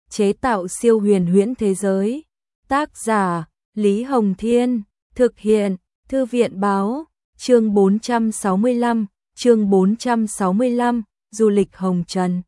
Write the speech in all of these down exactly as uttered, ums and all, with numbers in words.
chế tạo siêu huyền huyễn thế giới. Tác giả Lý Hồng Thiên, thực hiện Thư viện Báo, chương bốn trăm sáu mươi lăm, chương bốn trăm sáu mươi lăm, du lịch Hồng Trần.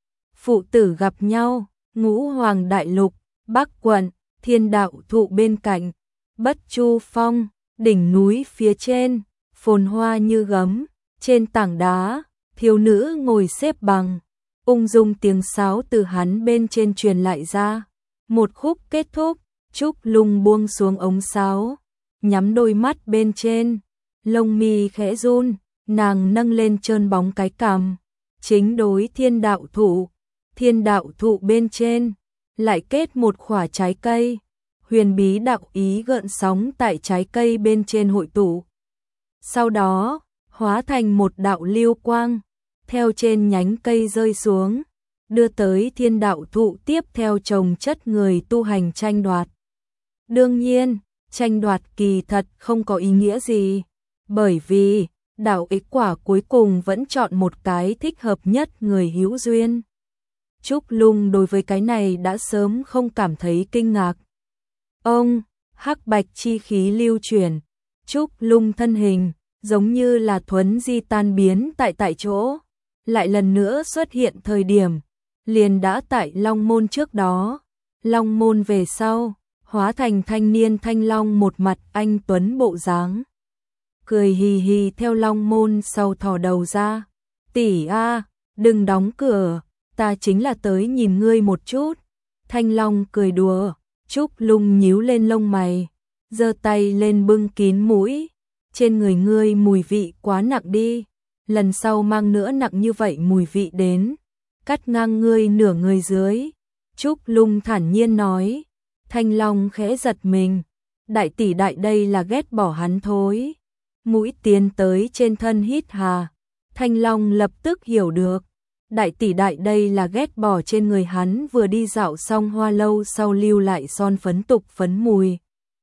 Phụ tử gặp nhau, Ngũ Hoàng Đại Lục, Bắc Quận, Thiên Đạo Thụ bên cạnh, Bất Chu Phong, đỉnh núi phía trên, phồn hoa như gấm, trên tảng đá, thiếu nữ ngồi xếp bằng, ung dung tiếng sáo từ hắn bên trên truyền lại ra. Một khúc kết thúc, Trúc Lung buông xuống ống sáo, nhắm đôi mắt bên trên, lông mi khẽ run, nàng nâng lên trơn bóng cái cằm, chính đối Thiên Đạo Thụ. Thiên Đạo Thụ bên trên lại kết một khỏa trái cây, huyền bí đạo ý gợn sóng tại trái cây bên trên hội tụ. Sau đó, hóa thành một đạo lưu quang, theo trên nhánh cây rơi xuống, đưa tới Thiên Đạo Thụ tiếp theo trồng chất người tu hành tranh đoạt. Đương nhiên, tranh đoạt kỳ thật không có ý nghĩa gì, bởi vì đạo ích quả cuối cùng vẫn chọn một cái thích hợp nhất người hữu duyên. Trúc Lung đối với cái này đã sớm không cảm thấy kinh ngạc. Ông, hắc bạch chi khí lưu chuyển, Trúc Lung thân hình, giống như là thuấn di tan biến tại tại chỗ, lại lần nữa xuất hiện thời điểm, liền đã tại Long Môn trước đó, Long Môn về sau, hóa thành thanh niên thanh long một mặt anh tuấn bộ dáng. Cười hì hì theo Long Môn sau thò đầu ra, tỷ a, đừng đóng cửa, ta chính là tới nhìn ngươi một chút. Thanh Long cười đùa, Trúc Lung nhíu lên lông mày, giơ tay lên bưng kín mũi, trên người ngươi mùi vị quá nặng đi, lần sau mang nữa nặng như vậy mùi vị đến, cắt ngang ngươi nửa người dưới. Trúc Lung thản nhiên nói. Thanh Long khẽ giật mình, đại tỷ đại đây là ghét bỏ hắn thối. Mũi tiến tới trên thân hít hà, Thanh Long lập tức hiểu được, đại tỷ đại đây là ghét bỏ trên người hắn vừa đi dạo xong hoa lâu sau lưu lại son phấn tục phấn mùi.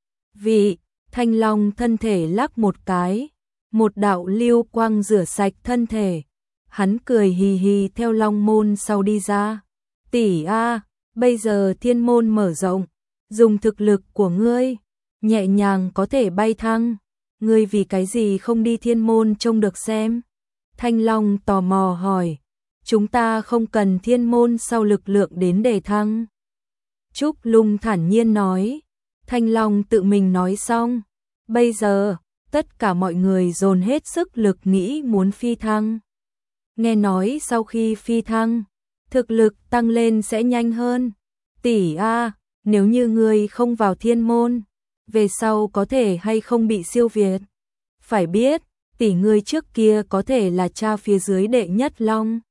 Vị, Thanh Long thân thể lắc một cái, một đạo lưu quang rửa sạch thân thể, hắn cười hì hì theo Long Môn sau đi ra. Tỷ a, bây giờ thiên môn mở rộng, dùng thực lực của ngươi, nhẹ nhàng có thể bay thăng, ngươi vì cái gì không đi thiên môn trông được xem? Thanh Long tò mò hỏi, chúng ta không cần thiên môn sau lực lượng đến để thăng. Trúc Lung thản nhiên nói, Thanh Long tự mình nói xong, bây giờ, tất cả mọi người dồn hết sức lực nghĩ muốn phi thăng. Nghe nói sau khi phi thăng, thực lực tăng lên sẽ nhanh hơn. Tỷ a, nếu như ngươi không vào thiên môn, về sau có thể hay không bị siêu việt? Phải biết, tỷ ngươi trước kia có thể là cha phía dưới đệ nhất long.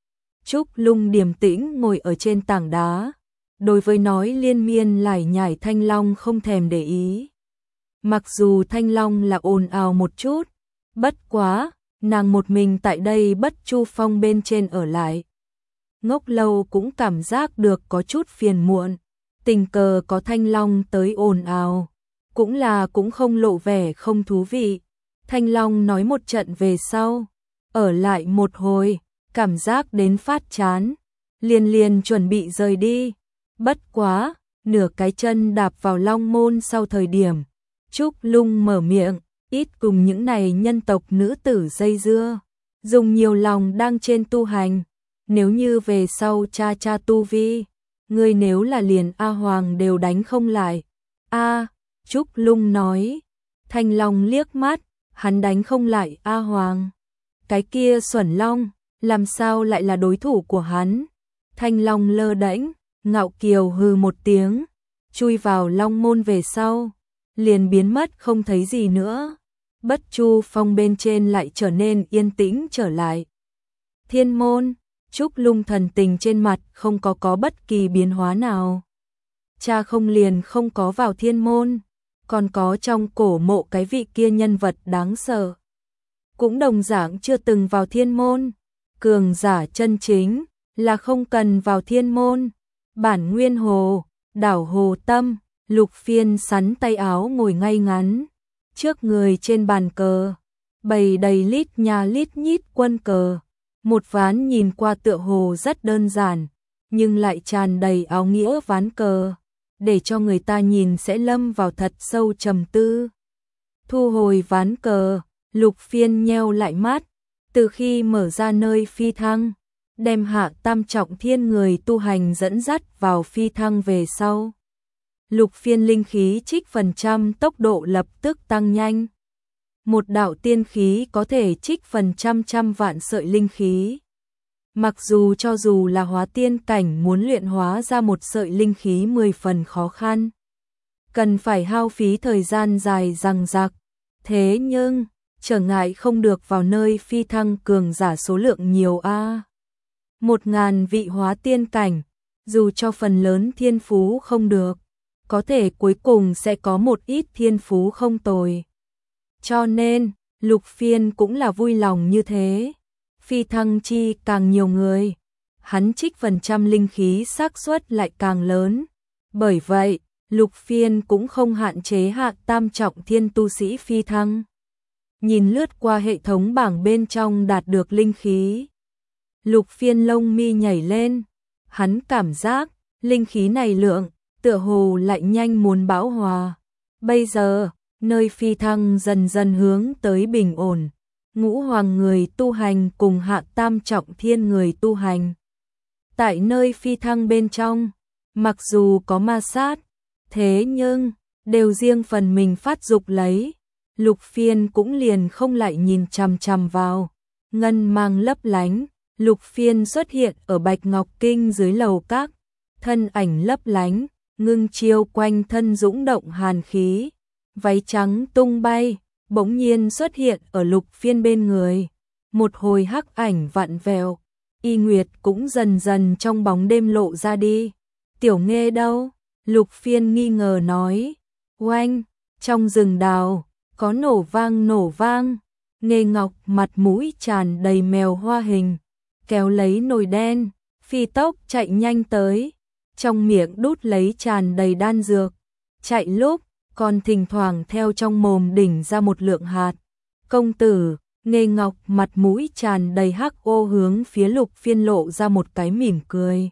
Trúc Lung điềm tĩnh ngồi ở trên tảng đá, đối với nói liên miên lải nhải Thanh Long không thèm để ý. Mặc dù Thanh Long là ồn ào một chút, bất quá, nàng một mình tại đây Bất Chu Phong bên trên ở lại. Ngốc lâu cũng cảm giác được có chút phiền muộn, tình cờ có Thanh Long tới ồn ào, cũng là cũng không lộ vẻ không thú vị. Thanh Long nói một trận về sau, ở lại một hồi, cảm giác đến phát chán, liền liền chuẩn bị rời đi. Bất quá, nửa cái chân đạp vào Long Môn sau thời điểm, Trúc Lung mở miệng, ít cùng những này nhân tộc nữ tử dây dưa, dùng nhiều lòng đang trên tu hành, nếu như về sau cha cha tu vi, ngươi nếu là liền A Hoàng đều đánh không lại. A, Trúc Lung nói. Thanh Long liếc mắt, hắn đánh không lại A Hoàng. Cái kia Xuẩn Long, làm sao lại là đối thủ của hắn? Thanh Long lơ đễnh, ngạo kiều hừ một tiếng, chui vào Long Môn về sau, liền biến mất không thấy gì nữa. Bất Chu Phong bên trên lại trở nên yên tĩnh trở lại. Thiên môn, Trúc Lung thần tình trên mặt không có có bất kỳ biến hóa nào. Cha không liền không có vào thiên môn, còn có trong cổ mộ cái vị kia nhân vật đáng sợ, cũng đồng dạng chưa từng vào thiên môn. Cường giả chân chính là không cần vào thiên môn. Bản Nguyên Hồ, đảo Hồ Tâm, Lục Phiên sắn tay áo ngồi ngay ngắn, trước người trên bàn cờ, bày đầy lít nhà lít nhít quân cờ. Một ván nhìn qua tựa hồ rất đơn giản, nhưng lại tràn đầy áo nghĩa ván cờ, để cho người ta nhìn sẽ lâm vào thật sâu trầm tư. Thu hồi ván cờ, Lục Phiên nheo lại mắt, từ khi mở ra nơi phi thăng, đem Hạ Tam Trọng Thiên người tu hành dẫn dắt vào phi thăng về sau. Lục Phiên linh khí trích phần trăm tốc độ lập tức tăng nhanh. Một đạo tiên khí có thể trích phần trăm trăm vạn sợi linh khí. Mặc dù cho dù là hóa tiên cảnh muốn luyện hóa ra một sợi linh khí mười phần khó khăn, cần phải hao phí thời gian dài dằng dặc. Thế nhưng, trở ngại không được vào nơi phi thăng cường giả số lượng nhiều a. Một ngàn vị hóa tiên cảnh, dù cho phần lớn thiên phú không được, có thể cuối cùng sẽ có một ít thiên phú không tồi. Cho nên, Lục Phiên cũng là vui lòng như thế. Phi thăng chi càng nhiều người, hắn trích phần trăm linh khí xác suất lại càng lớn. Bởi vậy, Lục Phiên cũng không hạn chế Hạ Tam Trọng Thiên tu sĩ phi thăng. Nhìn lướt qua hệ thống bảng bên trong đạt được linh khí, Lục Phiên lông mi nhảy lên, hắn cảm giác linh khí này lượng tựa hồ lại nhanh muốn bão hòa. Bây giờ, nơi phi thăng dần dần hướng tới bình ổn. Ngũ hoàng người tu hành cùng Hạ Tam Trọng Thiên người tu hành. Tại nơi phi thăng bên trong, mặc dù có ma sát, thế nhưng đều riêng phần mình phát dục lấy. Lục Phiên cũng liền không lại nhìn chằm chằm vào. Ngân mang lấp lánh, Lục Phiên xuất hiện ở Bạch Ngọc Kinh dưới lầu các, thân ảnh lấp lánh, ngưng chiêu quanh thân dũng động hàn khí, váy trắng tung bay, bỗng nhiên xuất hiện ở Lục Phiên bên người. Một hồi hắc ảnh vặn vẹo, Y Nguyệt cũng dần dần trong bóng đêm lộ ra đi. Tiểu Nghê đâu? Lục Phiên nghi ngờ nói. Oanh, trong rừng đào, có nổ vang nổ vang. Nghê Ngọc mặt mũi tràn đầy mèo hoa hình, kéo lấy nồi đen, phi tốc chạy nhanh tới, trong miệng đút lấy tràn đầy đan dược. Chạy lúc, còn thỉnh thoảng theo trong mồm đỉnh ra một lượng hạt. Công tử, Nghê Ngọc mặt mũi tràn đầy hắc ô hướng phía Lục Phiên lộ ra một cái mỉm cười.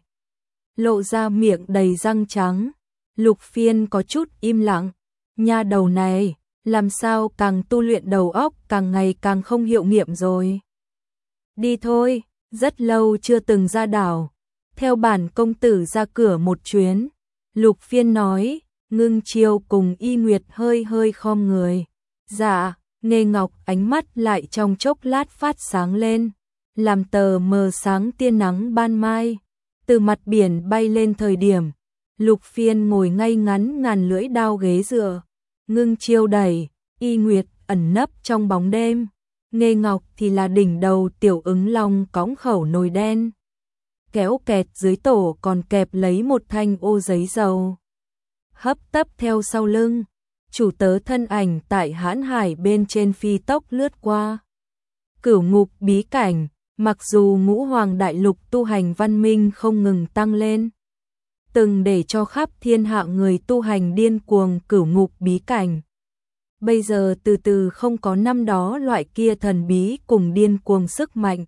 Lộ ra miệng đầy răng trắng. Lục Phiên có chút im lặng. Nha đầu này, làm sao càng tu luyện đầu óc càng ngày càng không hiệu nghiệm rồi. Đi thôi, rất lâu chưa từng ra đảo. Theo bản công tử ra cửa một chuyến. Lục Phiên nói, ngưng chiêu cùng Y Nguyệt hơi hơi khom người. Dạ, Nghê Ngọc ánh mắt lại trong chốc lát phát sáng lên, làm tờ mờ sáng tia nắng ban mai. Từ mặt biển bay lên thời điểm, Lục Phiên ngồi ngay ngắn ngàn lưỡi đao ghế dựa, ngưng chiêu đẩy, Y Nguyệt ẩn nấp trong bóng đêm. Nghê Ngọc thì là đỉnh đầu tiểu ứng long cõng khẩu nồi đen. Kéo kẹt dưới tổ còn kẹp lấy một thanh ô giấy dầu. Hấp tấp theo sau lưng, chủ tớ thân ảnh tại hãn hải bên trên phi tốc lướt qua. Cửu ngục bí cảnh, mặc dù ngũ hoàng đại lục tu hành văn minh không ngừng tăng lên, từng để cho khắp thiên hạ người tu hành điên cuồng cửu ngục bí cảnh. Bây giờ từ từ không có năm đó loại kia thần bí cùng điên cuồng sức mạnh.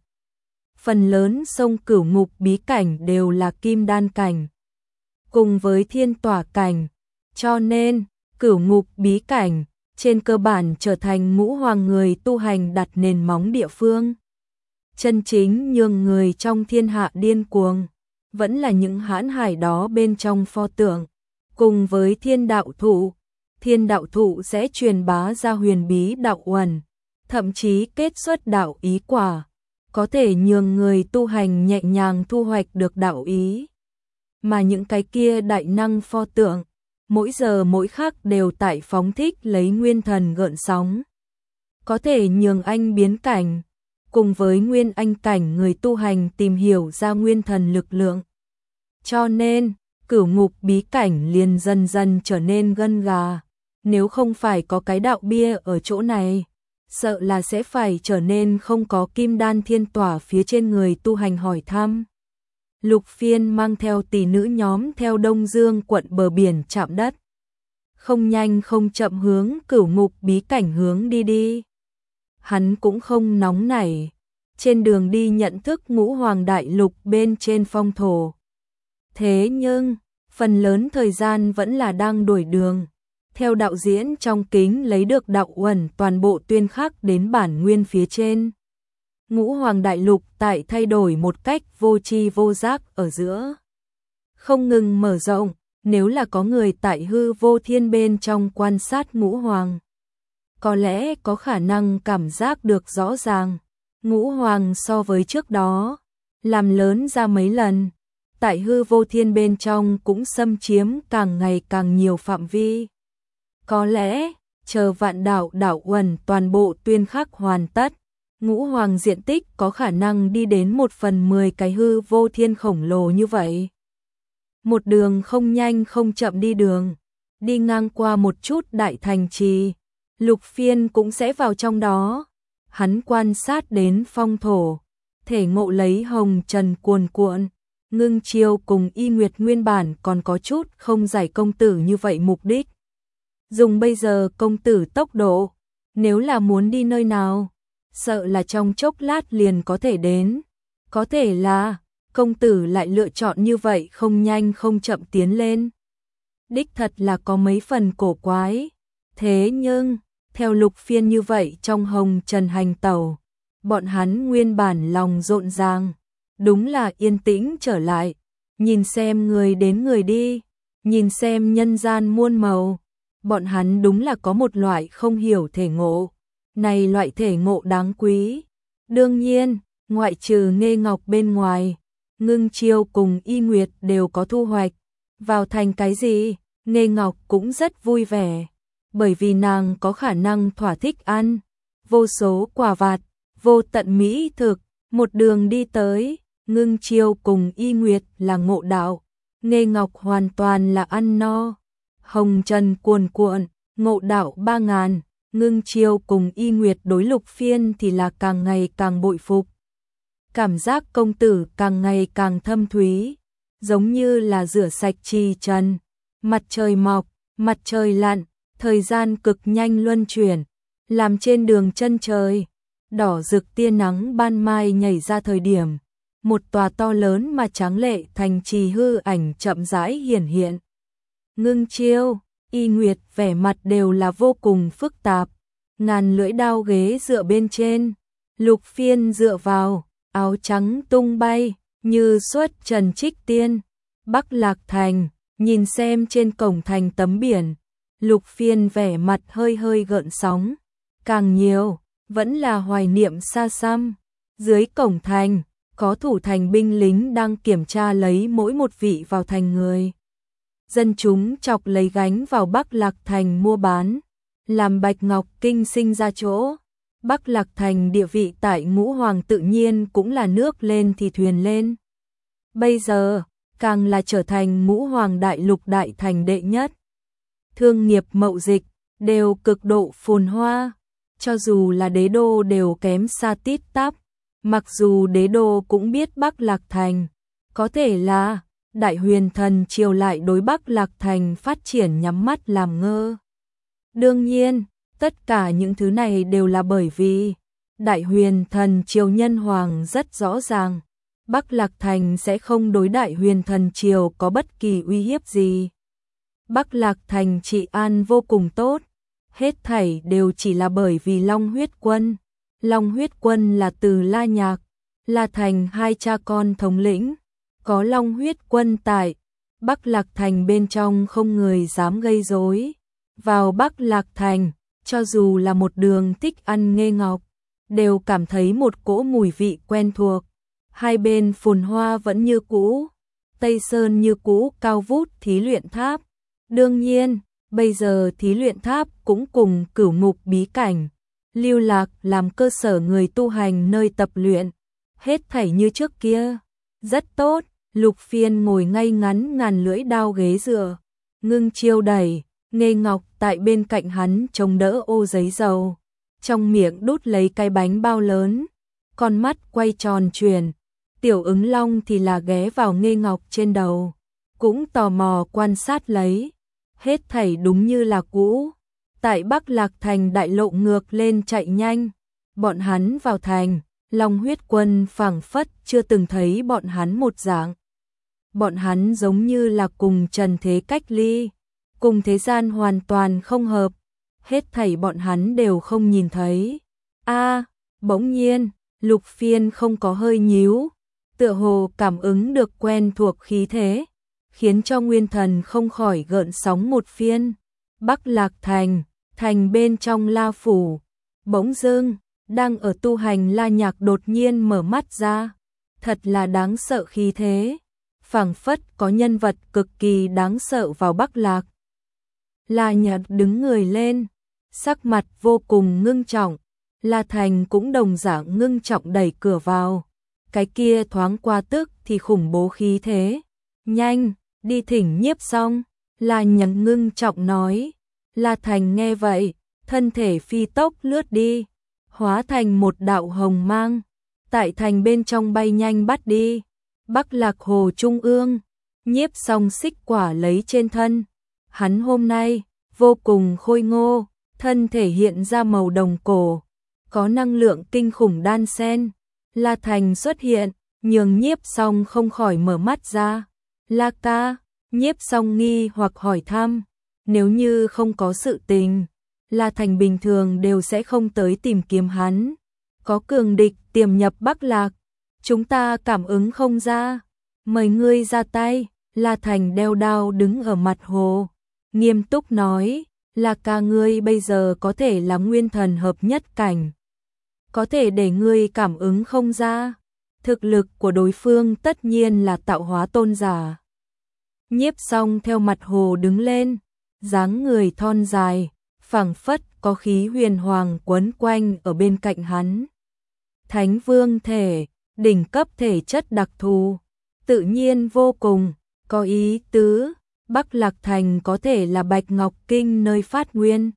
Phần lớn sông cửu ngục bí cảnh đều là kim đan cảnh, cùng với thiên tỏa cảnh, cho nên cửu ngục bí cảnh trên cơ bản trở thành ngũ hoàng người tu hành đặt nền móng địa phương. Chân chính nhường người trong thiên hạ điên cuồng vẫn là những hãn hải đó bên trong pho tượng, cùng với thiên đạo thụ. Thiên đạo thụ sẽ truyền bá ra huyền bí đạo uẩn, thậm chí kết xuất đạo ý quả, có thể nhường người tu hành nhẹ nhàng thu hoạch được đạo ý. Mà những cái kia đại năng pho tượng, mỗi giờ mỗi khắc đều tại phóng thích lấy nguyên thần gợn sóng, có thể nhường anh biến cảnh, cùng với nguyên anh cảnh người tu hành tìm hiểu ra nguyên thần lực lượng. Cho nên, cửu ngục bí cảnh liền dần dần trở nên gân gà. Nếu không phải có cái đạo bia ở chỗ này, sợ là sẽ phải trở nên không có kim đan thiên tỏa phía trên người tu hành hỏi thăm. Lục Phiên mang theo tỷ nữ nhóm theo Đông Dương quận bờ biển chạm đất, không nhanh không chậm hướng cửu ngục bí cảnh hướng đi đi. Hắn cũng không nóng nảy, trên đường đi nhận thức ngũ hoàng đại lục bên trên phong thổ. Thế nhưng, phần lớn thời gian vẫn là đang đuổi đường. Theo đạo diễn trong kính lấy được đạo uẩn toàn bộ tuyên khắc đến bản nguyên phía trên. Ngũ Hoàng Đại Lục tại thay đổi một cách vô tri vô giác ở giữa. Không ngừng mở rộng, nếu là có người tại hư vô thiên bên trong quan sát Ngũ Hoàng. Có lẽ có khả năng cảm giác được rõ ràng. Ngũ Hoàng so với trước đó, làm lớn ra mấy lần. Tại hư vô thiên bên trong cũng xâm chiếm càng ngày càng nhiều phạm vi. Có lẽ, chờ vạn đạo đạo uẩn toàn bộ tuyên khắc hoàn tất, Ngũ Hoàng diện tích có khả năng đi đến một phần mười cái hư vô thiên khổng lồ như vậy. Một đường không nhanh không chậm đi đường, đi ngang qua một chút đại thành trì, Lục Phiên cũng sẽ vào trong đó. Hắn quan sát đến phong thổ, thể ngộ lấy hồng trần cuồn cuộn. Ngưng Chiêu cùng Y Nguyệt nguyên bản còn có chút không giải công tử như vậy mục đích. Dùng bây giờ công tử tốc độ, nếu là muốn đi nơi nào, sợ là trong chốc lát liền có thể đến. Có thể là, công tử lại lựa chọn như vậy không nhanh không chậm tiến lên. Đích thật là có mấy phần cổ quái. Thế nhưng, theo Lục Phiên như vậy trong hồng trần hành tẩu, bọn hắn nguyên bản lòng rộn ràng. Đúng là yên tĩnh trở lại, nhìn xem người đến người đi, nhìn xem nhân gian muôn màu. Bọn hắn đúng là có một loại không hiểu thể ngộ. Này loại thể ngộ đáng quý. Đương nhiên, ngoại trừ Nghê Ngọc bên ngoài, Ngưng Chiêu cùng Y Nguyệt đều có thu hoạch. Vào thành cái gì, Nghê Ngọc cũng rất vui vẻ. Bởi vì nàng có khả năng thỏa thích ăn. Vô số quà vặt, vô tận mỹ thực, một đường đi tới. Ngưng Chiêu cùng Y Nguyệt là ngộ đạo. Nghê Ngọc hoàn toàn là ăn no. Hồng trần cuồn cuộn, ngộ đạo ba ngàn. Ngưng Chiêu cùng Y Nguyệt đối Lục Phiên thì là càng ngày càng bội phục. Cảm giác công tử càng ngày càng thâm thúy, giống như là rửa sạch trì trần. Mặt trời mọc, mặt trời lặn, thời gian cực nhanh luân chuyển, làm trên đường chân trời, đỏ rực tia nắng ban mai nhảy ra thời điểm. Một tòa to lớn mà tráng lệ thành trì hư ảnh chậm rãi hiển hiện. Ngưng Chiêu, Y Nguyệt vẻ mặt đều là vô cùng phức tạp. Ngàn lưỡi đao ghế dựa bên trên, Lục Phiên dựa vào, áo trắng tung bay, như xuất trần trích tiên. Bắc Lạc Thành, nhìn xem trên cổng thành tấm biển, Lục Phiên vẻ mặt hơi hơi gợn sóng. Càng nhiều, vẫn là hoài niệm xa xăm. Dưới cổng thành, có thủ thành binh lính đang kiểm tra lấy mỗi một vị vào thành người. Dân chúng chọc lấy gánh vào Bắc Lạc Thành mua bán, làm Bạch Ngọc Kinh sinh ra chỗ. Bắc Lạc Thành địa vị tại Ngũ Hoàng tự nhiên cũng là nước lên thì thuyền lên. Bây giờ, càng là trở thành Ngũ Hoàng đại lục đại thành đệ nhất. Thương nghiệp mậu dịch, đều cực độ phồn hoa, cho dù là đế đô đều kém xa tít tắp. Mặc dù đế đô cũng biết Bắc Lạc Thành, có thể là Đại Huyền Thần triều lại đối Bắc Lạc Thành phát triển nhắm mắt làm ngơ. Đương nhiên, tất cả những thứ này đều là bởi vì Đại Huyền Thần triều nhân hoàng rất rõ ràng, Bắc Lạc Thành sẽ không đối Đại Huyền Thần triều có bất kỳ uy hiếp gì. Bắc Lạc Thành trị an vô cùng tốt, hết thảy đều chỉ là bởi vì Long Huyết Quân. Long Huyết Quân là từ La Nhạc, La Thành hai cha con thống lĩnh, có Long Huyết Quân tại, Bắc Lạc Thành bên trong không người dám gây rối. Vào Bắc Lạc Thành, cho dù là một đường thích ăn Nghê Ngọc, đều cảm thấy một cỗ mùi vị quen thuộc. Hai bên phồn hoa vẫn như cũ, Tây Sơn như cũ cao vút thí luyện tháp. Đương nhiên, bây giờ thí luyện tháp cũng cùng Cửu Ngục bí cảnh, Lưu Lạc làm cơ sở người tu hành nơi tập luyện, hết thảy như trước kia. Rất tốt, Lục Phiên ngồi ngay ngắn ngàn lưỡi đao ghế dựa, Ngưng Chiêu đẩy, Nghê Ngọc tại bên cạnh hắn chống đỡ ô giấy dầu, trong miệng đút lấy cái bánh bao lớn, con mắt quay tròn chuyển. Tiểu Ứng Long thì là ghé vào Nghê Ngọc trên đầu, cũng tò mò quan sát lấy. Hết thảy đúng như là cũ. Tại Bắc Lạc Thành đại lộ ngược lên chạy nhanh, bọn hắn vào thành, Long Huyết Quân phảng phất chưa từng thấy bọn hắn một dạng. bọn hắn giống như là cùng trần thế cách ly, cùng thế gian hoàn toàn không hợp, hết thảy bọn hắn đều không nhìn thấy. A, bỗng nhiên, Lục Phiên không có hơi nhíu, tựa hồ cảm ứng được quen thuộc khí thế, khiến cho nguyên thần không khỏi gợn sóng một phiên. Bắc Lạc Thành, thành bên trong La phủ, bỗng dưng, đang ở tu hành La Nhạc đột nhiên mở mắt ra, thật là đáng sợ khí thế, phảng phất có nhân vật cực kỳ đáng sợ vào Bắc Lạc. La Nhạc đứng người lên, sắc mặt vô cùng ngưng trọng, La Thành cũng đồng dạng ngưng trọng đẩy cửa vào, cái kia thoáng qua tức thì khủng bố khí thế. Nhanh, đi thỉnh Nhiếp Song, La Nhạc ngưng trọng nói. La Thành nghe vậy, thân thể phi tốc lướt đi, hóa thành một đạo hồng mang, tại thành bên trong bay nhanh bắt đi. Bắc Lạc Hồ Trung ương, Nhiếp Song xích quả lấy trên thân, hắn hôm nay vô cùng khôi ngô, thân thể hiện ra màu đồng cổ, có năng lượng kinh khủng đan xen. La Thành xuất hiện, nhường Nhiếp Song không khỏi mở mắt ra. La ca, Nhiếp Song nghi hoặc hỏi thăm, nếu như không có sự tình, La Thành bình thường đều sẽ không tới tìm kiếm hắn. Có cường địch tiềm nhập Bắc Lạc, chúng ta cảm ứng không ra, mời ngươi ra tay. La Thành đeo đao đứng ở mặt hồ, nghiêm túc nói, La ca ngươi bây giờ có thể là nguyên thần hợp nhất cảnh, có thể để ngươi cảm ứng không ra, thực lực của đối phương tất nhiên là tạo hóa tôn giả. Nhiếp Song theo mặt hồ đứng lên, dáng người thon dài, phảng phất có khí huyền hoàng quấn quanh ở bên cạnh hắn. Thánh vương thể, đỉnh cấp thể chất đặc thù, tự nhiên vô cùng, có ý tứ, Bắc Lạc Thành có thể là Bạch Ngọc Kinh nơi phát nguyên.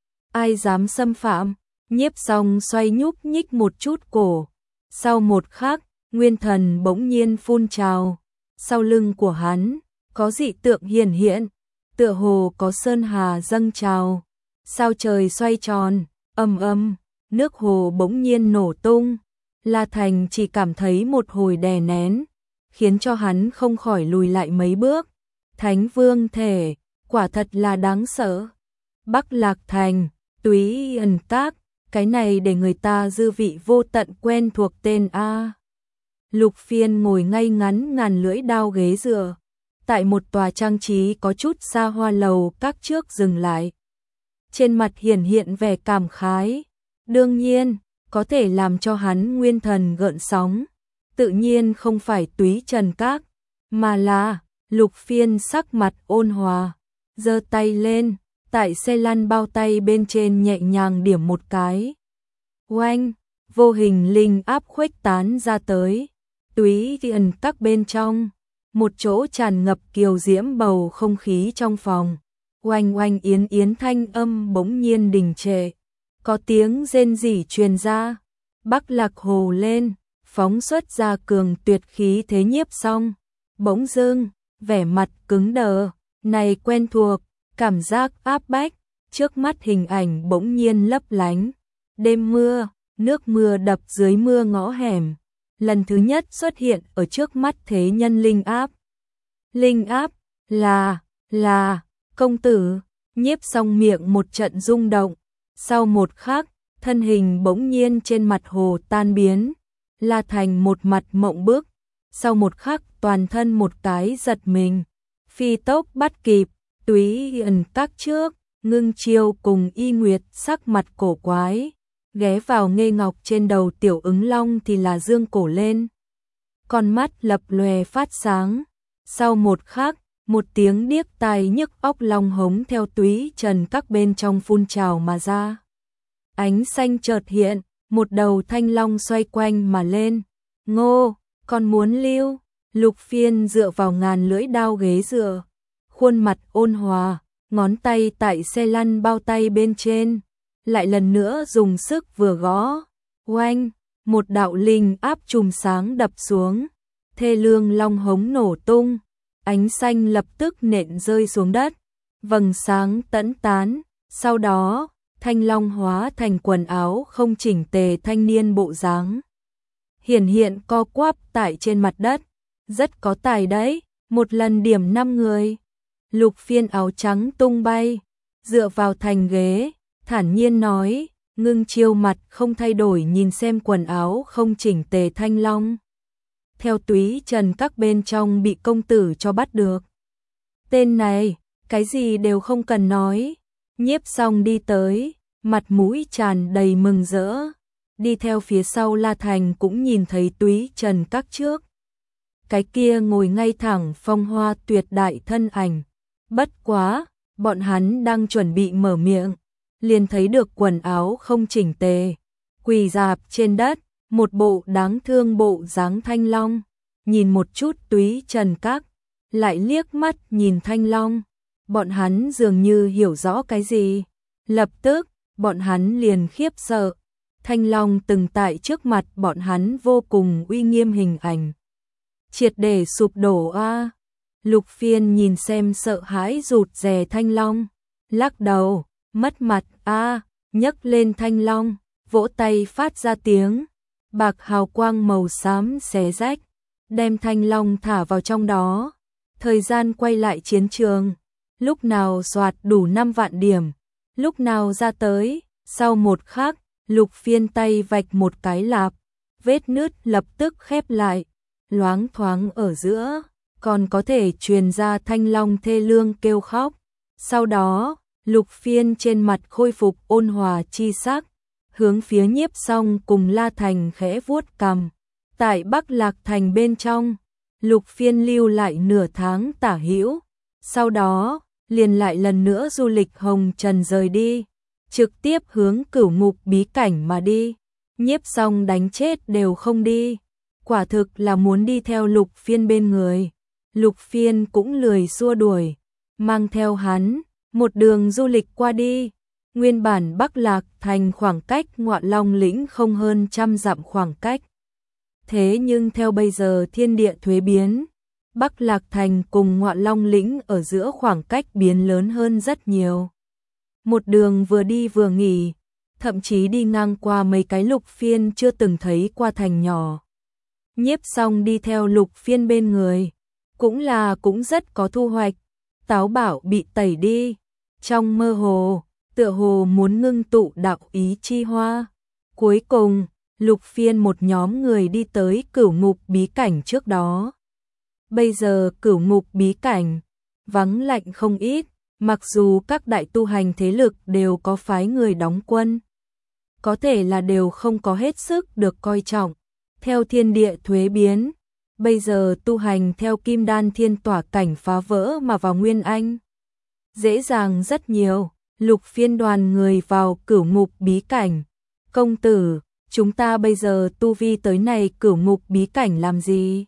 Ai dám xâm phạm? Nhiếp Song xoay nhúc nhích một chút cổ, sau một khắc, nguyên thần bỗng nhiên phun trào, sau lưng của hắn có dị tượng hiển hiện, tựa hồ có sơn hà dâng trào, sao trời xoay tròn, ầm ầm, nước hồ bỗng nhiên nổ tung. La Thành chỉ cảm thấy một hồi đè nén, khiến cho hắn không khỏi lùi lại mấy bước. Thánh vương thể, quả thật là đáng sợ. Bắc Lạc Thành, Túy Ẩn Các, cái này để người ta dư vị vô tận quen thuộc tên a. Lục Phiên ngồi ngay ngắn ngàn lưỡi đao ghế dựa, tại một tòa trang trí có chút xa hoa lầu các trước dừng lại. Trên mặt hiển hiện vẻ cảm khái, đương nhiên, có thể làm cho hắn nguyên thần gợn sóng, tự nhiên không phải Túy Trần Các, mà là Lục Phiên sắc mặt ôn hòa, giơ tay lên, tại xe lăn bao tay bên trên nhẹ nhàng điểm một cái. Oanh, vô hình linh áp khuếch tán ra tới, Túy Ẩn Các bên trong, một chỗ tràn ngập kiều diễm bầu không khí trong phòng. Oanh oanh yến yến thanh âm bỗng nhiên đình trệ, có tiếng rên rỉ truyền ra. Bắc Lạc hồ lên, phóng xuất ra cường tuyệt khí thế. Nhiếp Song bỗng dưng vẻ mặt cứng đờ, này quen thuộc, cảm giác áp bách, trước mắt hình ảnh bỗng nhiên lấp lánh. Đêm mưa, nước mưa đập dưới mưa ngõ hẻm, lần thứ nhất xuất hiện ở trước mắt thế nhân. Linh áp, linh áp, là, là, công tử. Nhiếp Song miệng một trận rung động, sau một khắc, thân hình bỗng nhiên trên mặt hồ tan biến. La Thành một mặt mộng bức, sau một khắc toàn thân một cái giật mình, phi tốc bắt kịp. Túy Ẩn Các trước, Ngưng Chiêu cùng Y Nguyệt sắc mặt cổ quái, ghé vào Nghê Ngọc trên đầu Tiểu Ứng Long thì là dương cổ lên, con mắt lập lòe phát sáng. Sau một khắc, một tiếng điếc tai nhức óc long hống theo Túy Trần Các bên trong phun trào mà ra. Ánh xanh chợt hiện, một đầu thanh long xoay quanh mà lên. Ngô, còn muốn lưu? Lục Phiên dựa vào ngàn lưỡi đao ghế dựa, khuôn mặt ôn hòa, ngón tay tại xe lăn bao tay bên trên, lại lần nữa dùng sức vừa gõ. Oanh, một đạo linh áp chùm sáng đập xuống, thê lương long hống nổ tung, ánh xanh lập tức nện rơi xuống đất, vầng sáng tẫn tán. Sau đó, thanh long hóa thành quần áo không chỉnh tề thanh niên bộ dáng, hiển hiện co quắp tại trên mặt đất. Rất có tài đấy. một lần điểm năm người. Lục Phiên áo trắng tung bay, dựa vào thành ghế, thản nhiên nói, Ngưng Chiêu mặt không thay đổi nhìn xem quần áo không chỉnh tề Thanh Long. Theo túy trần các bên trong bị công tử cho bắt được. Tên này, cái gì đều không cần nói. Nhiếp Song đi tới, mặt mũi tràn đầy mừng rỡ. Đi theo phía sau La Thành cũng nhìn thấy túy trần các trước. Cái kia ngồi ngay thẳng phong hoa tuyệt đại thân ảnh. Bất quá, bọn hắn đang chuẩn bị mở miệng, liền thấy được quần áo không chỉnh tề, quỳ rạp trên đất, một bộ đáng thương bộ dáng Thanh Long, nhìn một chút túy trần các, lại liếc mắt nhìn Thanh Long, bọn hắn dường như hiểu rõ cái gì, lập tức, bọn hắn liền khiếp sợ, Thanh Long từng tại trước mặt bọn hắn vô cùng uy nghiêm hình ảnh, triệt để sụp đổ a. Lục Phiên nhìn xem sợ hãi rụt rè Thanh Long, lắc đầu, mất mặt a, nhấc lên Thanh Long, vỗ tay phát ra tiếng, bạc hào quang màu xám xé rách, đem Thanh Long thả vào trong đó. Thời gian quay lại chiến trường, lúc nào soạt đủ năm vạn điểm, lúc nào ra tới, sau một khắc, Lục Phiên tay vạch một cái lạp, vết nứt lập tức khép lại, loáng thoáng ở giữa, còn có thể truyền ra Thanh Long thê lương kêu khóc. Sau đó, Lục Phiên trên mặt khôi phục ôn hòa chi sắc, hướng phía Nhiếp Song cùng La Thành khẽ vuốt cằm. Tại Bắc Lạc Thành bên trong, Lục Phiên lưu lại nửa tháng tả hữu, sau đó, liền lại lần nữa du lịch hồng trần rời đi, trực tiếp hướng Cửu Ngục bí cảnh mà đi. Nhiếp Song đánh chết đều không đi, quả thực là muốn đi theo Lục Phiên bên người. Lục Phiên cũng lười xua đuổi, mang theo hắn, một đường du lịch qua đi. Nguyên bản Bắc Lạc Thành khoảng cách Ngọa Long lĩnh không hơn trăm dặm khoảng cách. Thế nhưng theo bây giờ thiên địa thuế biến, Bắc Lạc Thành cùng Ngọa Long lĩnh ở giữa khoảng cách biến lớn hơn rất nhiều. Một đường vừa đi vừa nghỉ, thậm chí đi ngang qua mấy cái Lục Phiên chưa từng thấy qua thành nhỏ. Nhiếp Song đi theo Lục Phiên bên người, cũng là cũng rất có thu hoạch. Táo Bảo bị tẩy đi, trong mơ hồ, tựa hồ muốn ngưng tụ đạo ý chi hoa. Cuối cùng, Lục Phiên một nhóm người đi tới Cửu Ngục bí cảnh trước đó. Bây giờ Cửu Ngục bí cảnh vắng lạnh không ít, mặc dù các đại tu hành thế lực đều có phái người đóng quân, có thể là đều không có hết sức được coi trọng. Theo thiên địa thuế biến, bây giờ tu hành theo Kim Đan Thiên Tỏa cảnh phá vỡ mà vào Nguyên Anh dễ dàng rất nhiều. Lục Phiên đoàn người vào Cửu Ngục bí cảnh. Công tử, chúng ta bây giờ tu vi tới này Cửu Ngục bí cảnh làm gì?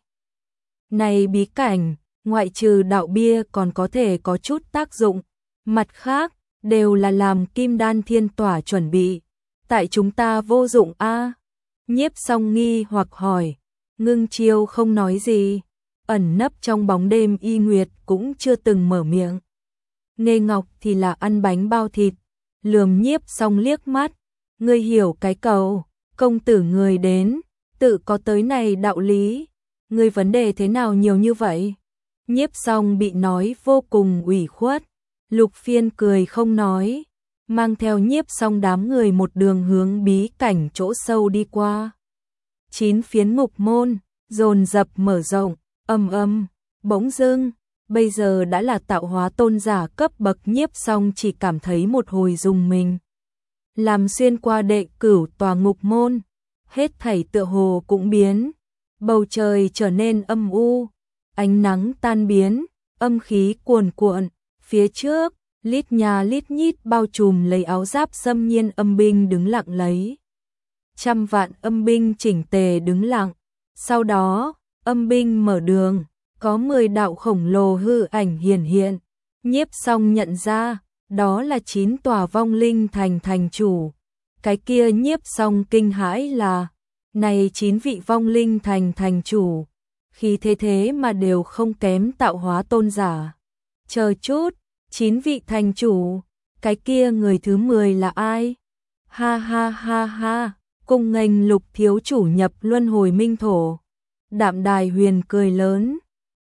Này bí cảnh, ngoại trừ đạo bia còn có thể có chút tác dụng, mặt khác, đều là làm Kim Đan Thiên Tỏa chuẩn bị. Tại chúng ta vô dụng a. Nhiếp Song nghi hoặc hỏi, Ngưng Chiêu không nói gì, ẩn nấp trong bóng đêm Y Nguyệt cũng chưa từng mở miệng. Nghê Ngọc thì là ăn bánh bao thịt, lườm Nhiếp Song liếc mắt, ngươi hiểu cái cầu, công tử người đến, tự có tới này đạo lý, ngươi vấn đề thế nào nhiều như vậy? Nhiếp Song bị nói vô cùng ủy khuất, Lục Phiên cười không nói, mang theo Nhiếp Song đám người một đường hướng bí cảnh chỗ sâu đi qua. Chín phiến ngục môn, dồn dập mở rộng, âm âm, bỗng dưng, bây giờ đã là tạo hóa tôn giả cấp bậc. Nhiếp Song chỉ cảm thấy một hồi rùng mình. Làm xuyên qua đệ cửu tòa ngục môn, hết thảy tựa hồ cũng biến, bầu trời trở nên âm u, ánh nắng tan biến, âm khí cuồn cuộn, phía trước, lít nhà lít nhít bao trùm lấy áo giáp xâm nhiên âm binh đứng lặng lấy. Trăm vạn âm binh chỉnh tề đứng lặng, sau đó, âm binh mở đường, có mười đạo khổng lồ hư ảnh hiển hiện. Nhiếp Song nhận ra, đó là chín tòa vong linh thành thành chủ. Cái kia Nhiếp Song kinh hãi là, này chín vị vong linh thành thành chủ, khi thế thế mà đều không kém tạo hóa tôn giả. Chờ chút, chín vị thành chủ, cái kia người thứ mười là ai? Ha ha ha ha, cung nghênh Lục thiếu chủ nhập luân hồi minh thổ. Đạm Đài Huyền cười lớn,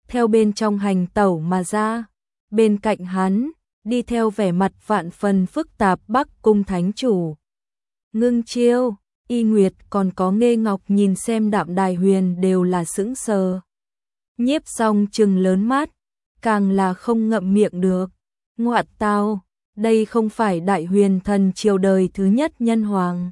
theo bên trong hành tẩu mà ra. Bên cạnh hắn, đi theo vẻ mặt vạn phần phức tạp Bắc Cung Thánh Chủ. Ngưng Chiêu, Y Nguyệt còn có Nghê Ngọc nhìn xem Đạm Đài Huyền đều là sững sờ. Nhiếp Song trừng lớn mắt, càng là không ngậm miệng được. Ngoại tao, đây không phải Đại Huyền thần triều đời thứ nhất nhân hoàng.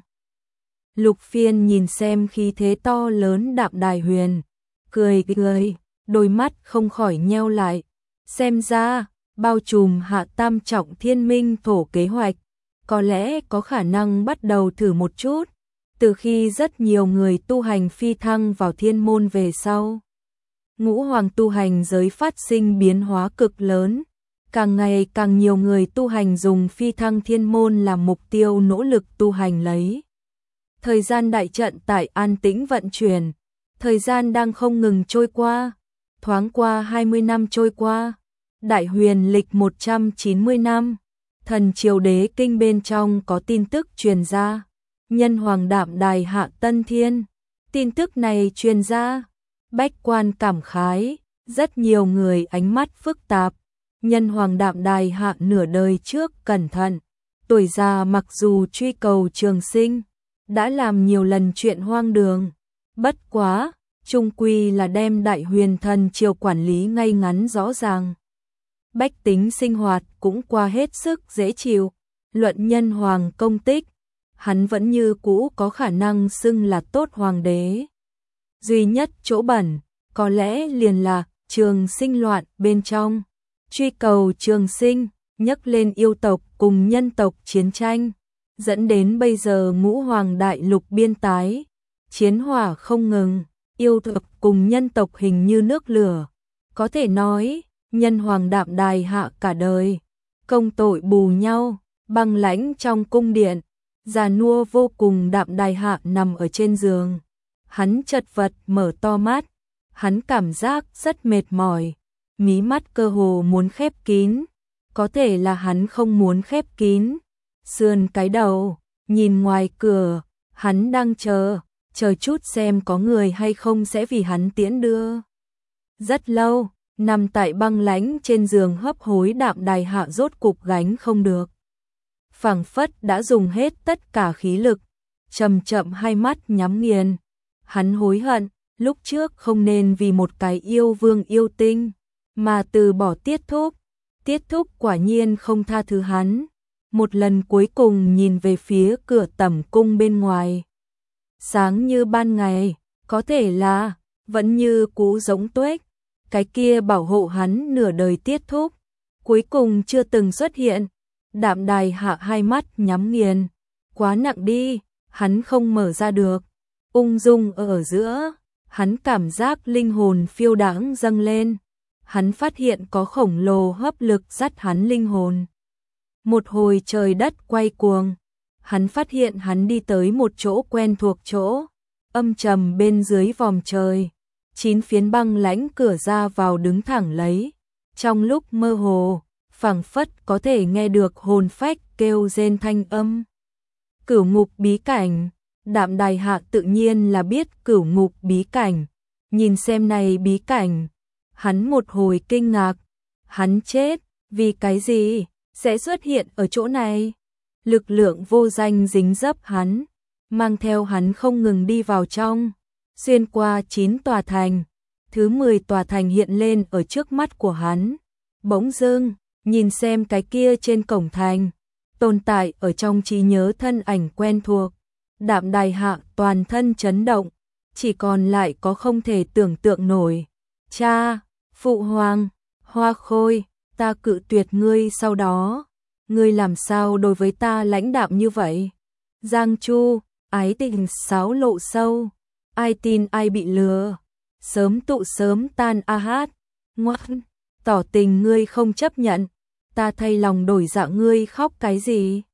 Lục Phiên nhìn xem khí thế to lớn Đạm Đài Huyền, cười cười, đôi mắt không khỏi nheo lại. Xem ra, bao trùm hạ tam trọng thiên minh thổ kế hoạch, có lẽ có khả năng bắt đầu thử một chút, từ khi rất nhiều người tu hành phi thăng vào thiên môn về sau. Ngũ hoàng tu hành giới phát sinh biến hóa cực lớn, càng ngày càng nhiều người tu hành dùng phi thăng thiên môn làm mục tiêu nỗ lực tu hành lấy. Thời gian đại trận tại an tĩnh vận chuyển, thời gian đang không ngừng trôi qua, thoáng qua hai mươi năm trôi qua, Đại Huyền lịch một trăm chín mươi năm, thần triều đế kinh bên trong có tin tức truyền ra, nhân hoàng Đạm Đài hạ tân thiên. Tin tức này truyền ra, bách quan cảm khái, rất nhiều người ánh mắt phức tạp. Nhân hoàng Đạm Đài hạ nửa đời trước cẩn thận, tuổi già mặc dù truy cầu trường sinh, đã làm nhiều lần chuyện hoang đường, bất quá, chung quy là đem Đại Huyền thần triều quản lý ngay ngắn rõ ràng. Bách tính sinh hoạt cũng qua hết sức dễ chịu, luận nhân hoàng công tích, hắn vẫn như cũ có khả năng xưng là tốt hoàng đế. Duy nhất chỗ bẩn, có lẽ liền là trường sinh loạn bên trong, truy cầu trường sinh, nhắc lên yêu tộc cùng nhân tộc chiến tranh, dẫn đến bây giờ ngũ hoàng đại lục biên tái, chiến hỏa không ngừng, yêu tộc cùng nhân tộc hình như nước lửa. Có thể nói, nhân hoàng Đạm Đài hạ cả đời, công tội bù nhau, băng lãnh trong cung điện, già nua vô cùng. Đạm Đài hạ nằm ở trên giường, hắn chật vật mở to mắt, hắn cảm giác rất mệt mỏi, mí mắt cơ hồ muốn khép kín, có thể là hắn không muốn khép kín, sườn cái đầu, nhìn ngoài cửa, hắn đang chờ, chờ chút xem có người hay không sẽ vì hắn tiễn đưa. Rất lâu, nằm tại băng lãnh trên giường hấp hối Đạm Đài hạ rốt cục gánh không được. Phảng phất đã dùng hết tất cả khí lực, chậm chậm hai mắt nhắm nghiền. Hắn hối hận, lúc trước không nên vì một cái yêu vương yêu tinh, mà từ bỏ Tiết Thúc. Tiết Thúc quả nhiên không tha thứ hắn. Một lần cuối cùng nhìn về phía cửa tẩm cung bên ngoài. Sáng như ban ngày, có thể là, vẫn như cũ giống tuếch. Cái kia bảo hộ hắn nửa đời Tiết Thúc, cuối cùng chưa từng xuất hiện. Đạm Đài hạ hai mắt nhắm nghiền, quá nặng đi, hắn không mở ra được. Ung dung ở giữa, hắn cảm giác linh hồn phiêu đãng dâng lên. Hắn phát hiện có khổng lồ hấp lực dắt hắn linh hồn. Một hồi trời đất quay cuồng, hắn phát hiện hắn đi tới một chỗ quen thuộc chỗ, âm trầm bên dưới vòm trời. Chín phiến băng lãnh cửa ra vào đứng thẳng lấy, trong lúc mơ hồ, phảng phất có thể nghe được hồn phách kêu rên thanh âm. Cửu ngục bí cảnh, Đạm Đài hạ tự nhiên là biết cửu ngục bí cảnh, nhìn xem này bí cảnh, hắn một hồi kinh ngạc, hắn chết, vì cái gì, sẽ xuất hiện ở chỗ này. Lực lượng vô danh dính dấp hắn, mang theo hắn không ngừng đi vào trong, xuyên qua chín tòa thành, thứ mười tòa thành hiện lên ở trước mắt của hắn. Bỗng dưng, nhìn xem cái kia trên cổng thành, tồn tại ở trong trí nhớ thân ảnh quen thuộc. Đạm Đài hạ toàn thân chấn động, chỉ còn lại có không thể tưởng tượng nổi. Cha, phụ hoàng, Hoa Khôi, ta cự tuyệt ngươi sau đó, ngươi làm sao đối với ta lãnh đạm như vậy? Giang Chu, ái tình xáo lộ sâu, ai tin ai bị lừa, sớm tụ sớm tan a hát, ngoan, tỏ tình ngươi không chấp nhận, ta thay lòng đổi dạ ngươi khóc cái gì?